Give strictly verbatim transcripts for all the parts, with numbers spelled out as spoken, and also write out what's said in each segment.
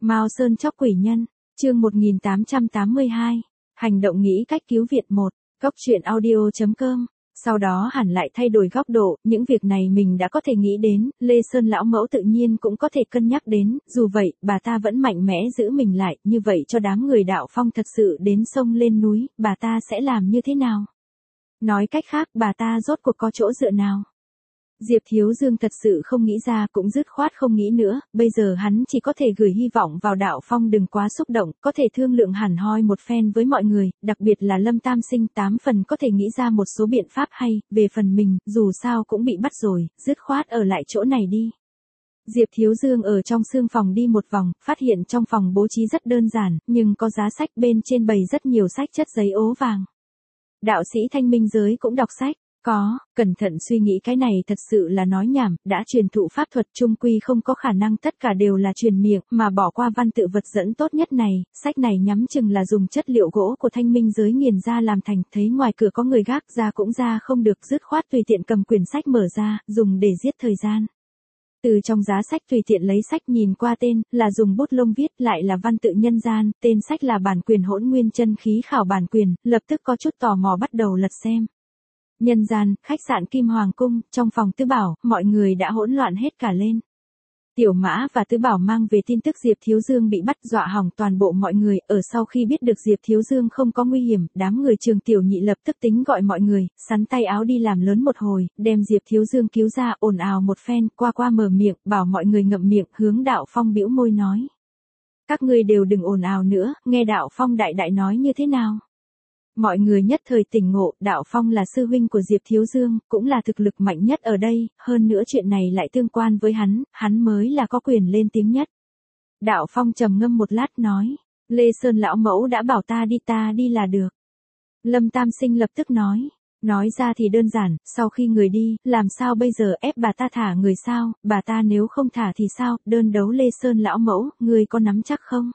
Mao Sơn chóc quỷ nhân, chương một nghìn tám trăm tám mươi hai, hành động nghĩ cách cứu Việt một, góc truyện audio chấm com. Sau đó hẳn lại thay đổi góc độ, những việc này mình đã có thể nghĩ đến, Lê Sơn lão mẫu tự nhiên cũng có thể cân nhắc đến, dù vậy, bà ta vẫn mạnh mẽ giữ mình lại, như vậy cho đám người đạo phong thật sự đến sông lên núi, bà ta sẽ làm như thế nào? Nói cách khác, bà ta rốt cuộc có chỗ dựa nào? Diệp Thiếu Dương thật sự không nghĩ ra cũng dứt khoát không nghĩ nữa, bây giờ hắn chỉ có thể gửi hy vọng vào đạo phong đừng quá xúc động, có thể thương lượng hẳn hoi một phen với mọi người, đặc biệt là Lâm Tam Sinh tám phần có thể nghĩ ra một số biện pháp hay, về phần mình, dù sao cũng bị bắt rồi, dứt khoát ở lại chỗ này đi. Diệp Thiếu Dương ở trong sương phòng đi một vòng, phát hiện trong phòng bố trí rất đơn giản, nhưng có giá sách bên trên bày rất nhiều sách chất giấy ố vàng. Đạo sĩ Thanh Minh Giới cũng đọc sách. Có, cẩn thận suy nghĩ cái này thật sự là nói nhảm, đã truyền thụ pháp thuật trung quy không có khả năng tất cả đều là truyền miệng, mà bỏ qua văn tự vật dẫn tốt nhất này, sách này nhắm chừng là dùng chất liệu gỗ của Thanh Minh Giới nghiền ra làm thành, thấy ngoài cửa có người gác ra cũng ra không được, dứt khoát tùy tiện cầm quyển sách mở ra, dùng để giết thời gian. Từ trong giá sách tùy tiện lấy sách nhìn qua tên, là dùng bút lông viết lại là văn tự nhân gian, tên sách là bản quyền hỗn nguyên chân khí khảo bản quyền, lập tức có chút tò mò bắt đầu lật xem. Nhân gian, khách sạn Kim Hoàng Cung, trong phòng Tứ Bảo, mọi người đã hỗn loạn hết cả lên. Tiểu Mã và Tứ Bảo mang về tin tức Diệp Thiếu Dương bị bắt, dọa hỏng toàn bộ mọi người, ở sau khi biết được Diệp Thiếu Dương không có nguy hiểm, đám người Trường Tiểu Nhị lập tức tính gọi mọi người, sắn tay áo đi làm lớn một hồi, đem Diệp Thiếu Dương cứu ra, ồn ào một phen, qua qua mở miệng, bảo mọi người ngậm miệng, hướng Đạo Phong bĩu môi nói. Các ngươi đều đừng ồn ào nữa, nghe Đạo Phong đại đại nói như thế nào? Mọi người nhất thời tỉnh ngộ, Đạo Phong là sư huynh của Diệp Thiếu Dương, cũng là thực lực mạnh nhất ở đây, hơn nữa chuyện này lại tương quan với hắn, hắn mới là có quyền lên tiếng nhất. Đạo Phong trầm ngâm một lát nói, Lê Sơn lão mẫu đã bảo ta đi ta đi là được. Lâm Tam Sinh lập tức nói, nói ra thì đơn giản, sau khi người đi, làm sao bây giờ ép bà ta thả người sao, bà ta nếu không thả thì sao, đơn đấu Lê Sơn lão mẫu, người có nắm chắc không?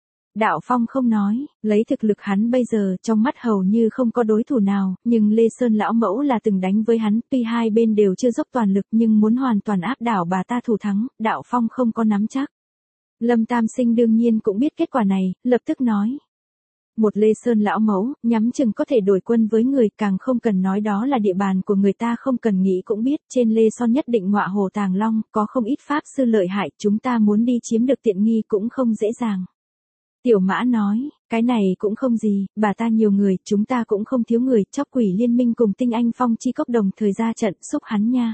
Đạo Phong không nói, lấy thực lực hắn bây giờ trong mắt hầu như không có đối thủ nào, nhưng Lê Sơn lão mẫu là từng đánh với hắn, tuy hai bên đều chưa dốc toàn lực nhưng muốn hoàn toàn áp đảo bà ta thủ thắng, Đạo Phong không có nắm chắc. Lâm Tam Sinh đương nhiên cũng biết kết quả này, lập tức nói. Một Lê Sơn lão mẫu, nhắm chừng có thể đổi quân với người, càng không cần nói đó là địa bàn của người ta, không cần nghĩ cũng biết, trên Lê Son nhất định ngọa hồ tàng long, có không ít pháp sư lợi hại, chúng ta muốn đi chiếm được tiện nghi cũng không dễ dàng. Tiểu Mã nói, cái này cũng không gì, bà ta nhiều người, chúng ta cũng không thiếu người, chóc quỷ liên minh cùng tinh anh phong chi cốc đồng thời ra trận, xúc hắn nha.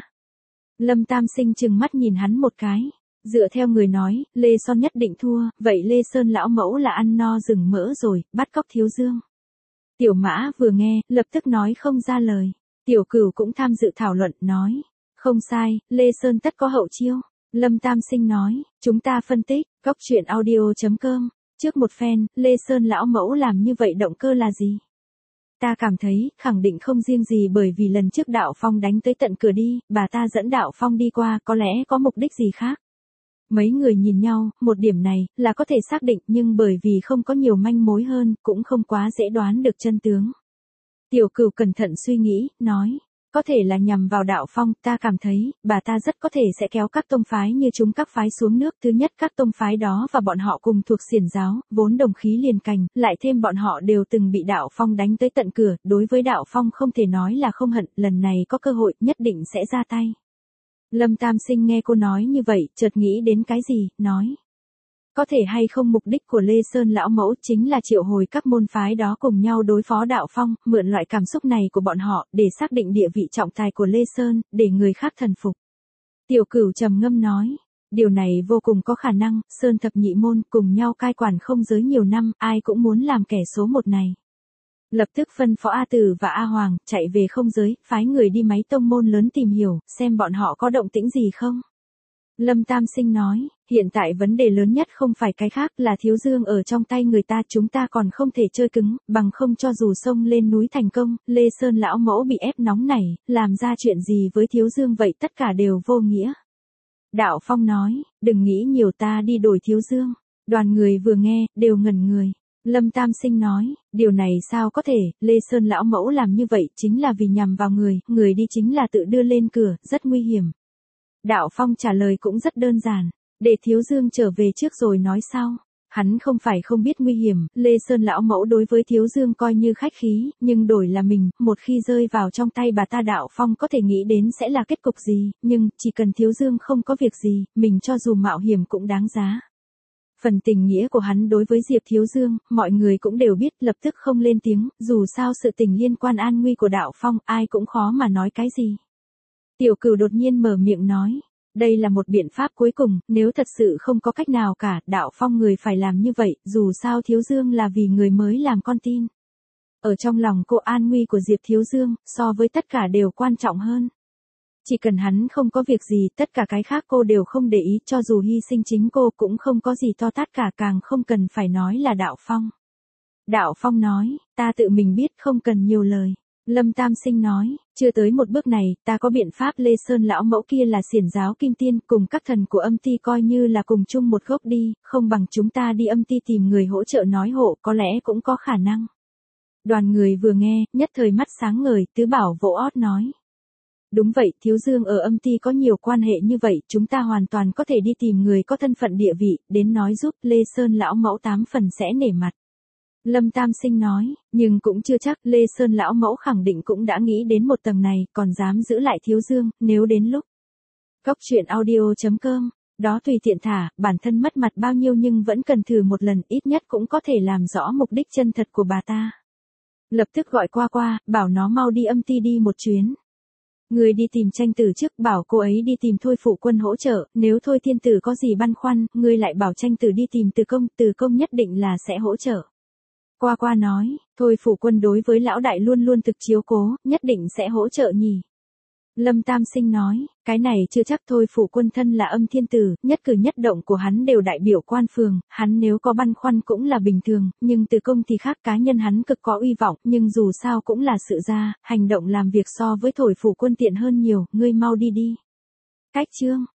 Lâm Tam Sinh chừng mắt nhìn hắn một cái, dựa theo người nói, Lê Son nhất định thua, vậy Lê Sơn lão mẫu là ăn no rừng mỡ rồi, bắt cóc Thiếu Dương. Tiểu Mã vừa nghe, lập tức nói không ra lời, Tiểu Cửu cũng tham dự thảo luận, nói, không sai, Lê Sơn tất có hậu chiêu. Lâm Tam Sinh nói, chúng ta phân tích, góc truyện audio chấm com. Trước một phen, Lê Sơn lão mẫu làm như vậy động cơ là gì? Ta cảm thấy, khẳng định không riêng gì bởi vì lần trước Đạo Phong đánh tới tận cửa đi, bà ta dẫn Đạo Phong đi qua, có lẽ có mục đích gì khác. Mấy người nhìn nhau, một điểm này, là có thể xác định, nhưng bởi vì không có nhiều manh mối hơn, cũng không quá dễ đoán được chân tướng. Tiểu Cửu cẩn thận suy nghĩ, nói. Có thể là nhằm vào Đạo Phong, ta cảm thấy, bà ta rất có thể sẽ kéo các tông phái như chúng các phái xuống nước. Thứ nhất, các tông phái đó và bọn họ cùng thuộc xiển giáo, vốn đồng khí liền cành, lại thêm bọn họ đều từng bị Đạo Phong đánh tới tận cửa, đối với Đạo Phong không thể nói là không hận, lần này có cơ hội, nhất định sẽ ra tay. Lâm Tam Sinh nghe cô nói như vậy, chợt nghĩ đến cái gì, nói. Có thể hay không mục đích của Lê Sơn lão mẫu chính là triệu hồi các môn phái đó cùng nhau đối phó Đạo Phong, mượn loại cảm xúc này của bọn họ, để xác định địa vị trọng tài của Lê Sơn, để người khác thần phục. Tiểu Cửu trầm ngâm nói, điều này vô cùng có khả năng, Sơn thập nhị môn cùng nhau cai quản không giới nhiều năm, ai cũng muốn làm kẻ số một này. Lập tức phân phó A Tử và A Hoàng, chạy về không giới, phái người đi mấy tông môn lớn tìm hiểu, xem bọn họ có động tĩnh gì không. Lâm Tam Sinh nói, hiện tại vấn đề lớn nhất không phải cái khác là Thiếu Dương ở trong tay người ta, chúng ta còn không thể chơi cứng, bằng không cho dù xông lên núi thành công, Lê Sơn lão mẫu bị ép nóng nảy, làm ra chuyện gì với Thiếu Dương vậy tất cả đều vô nghĩa. Đạo Phong nói, đừng nghĩ nhiều ta đi đổi Thiếu Dương. Đoàn người vừa nghe, đều ngẩn người. Lâm Tam Sinh nói, điều này sao có thể, Lê Sơn lão mẫu làm như vậy chính là vì nhằm vào người, người đi chính là tự đưa lên cửa, rất nguy hiểm. Đạo Phong trả lời cũng rất đơn giản. Để Thiếu Dương trở về trước rồi nói sau. Hắn không phải không biết nguy hiểm, Lê Sơn lão mẫu đối với Thiếu Dương coi như khách khí, nhưng đổi là mình, một khi rơi vào trong tay bà ta Đạo Phong có thể nghĩ đến sẽ là kết cục gì, nhưng, chỉ cần Thiếu Dương không có việc gì, mình cho dù mạo hiểm cũng đáng giá. Phần tình nghĩa của hắn đối với Diệp Thiếu Dương, mọi người cũng đều biết, lập tức không lên tiếng, dù sao sự tình liên quan an nguy của Đạo Phong, ai cũng khó mà nói cái gì. Tiểu Cửu đột nhiên mở miệng nói. Đây là một biện pháp cuối cùng, nếu thật sự không có cách nào cả, Đạo Phong người phải làm như vậy, dù sao Thiếu Dương là vì người mới làm con tin. Ở trong lòng cô an nguy của Diệp Thiếu Dương, so với tất cả đều quan trọng hơn. Chỉ cần hắn không có việc gì, tất cả cái khác cô đều không để ý, cho dù hy sinh chính cô cũng không có gì to tát cả, càng không cần phải nói là Đạo Phong. Đạo Phong nói, ta tự mình biết không cần nhiều lời. Lâm Tam Sinh nói, chưa tới một bước này, ta có biện pháp. Lê Sơn lão mẫu kia là xiển giáo kim tiên, cùng các thần của âm ti coi như là cùng chung một gốc đi, không bằng chúng ta đi âm ti tìm người hỗ trợ nói hộ, có lẽ cũng có khả năng. Đoàn người vừa nghe, nhất thời mắt sáng ngời, Tứ Bảo vỗ ót nói. Đúng vậy, Thiếu Dương ở âm ti có nhiều quan hệ như vậy, chúng ta hoàn toàn có thể đi tìm người có thân phận địa vị, đến nói giúp. Lê Sơn lão mẫu tám phần sẽ nể mặt. Lâm Tam Sinh nói, nhưng cũng chưa chắc, Lê Sơn lão mẫu khẳng định cũng đã nghĩ đến một tầng này, còn dám giữ lại Thiếu Dương, nếu đến lúc. Góc truyện audio chấm com, đó tùy tiện thả, bản thân mất mặt bao nhiêu nhưng vẫn cần thử một lần, ít nhất cũng có thể làm rõ mục đích chân thật của bà ta. Lập tức gọi qua qua, bảo nó mau đi âm ti đi một chuyến. Người đi tìm Tranh Tử trước, bảo cô ấy đi tìm Thôi Phủ Quân hỗ trợ, nếu Thôi Thiên Tử có gì băn khoăn, người lại bảo Tranh Tử đi tìm Từ Công, Từ Công nhất định là sẽ hỗ trợ. Qua qua nói, Thôi Phủ Quân đối với lão đại luôn luôn thực chiếu cố, nhất định sẽ hỗ trợ nhỉ. Lâm Tam Sinh nói, cái này chưa chắc. Thôi Phủ Quân thân là âm thiên tử, nhất cử nhất động của hắn đều đại biểu quan phường, hắn nếu có băn khoăn cũng là bình thường, nhưng Từ Công thì khác, cá nhân hắn cực có uy vọng, nhưng dù sao cũng là sự ra, hành động làm việc so với Thôi Phủ Quân tiện hơn nhiều, ngươi mau đi đi. Cách chương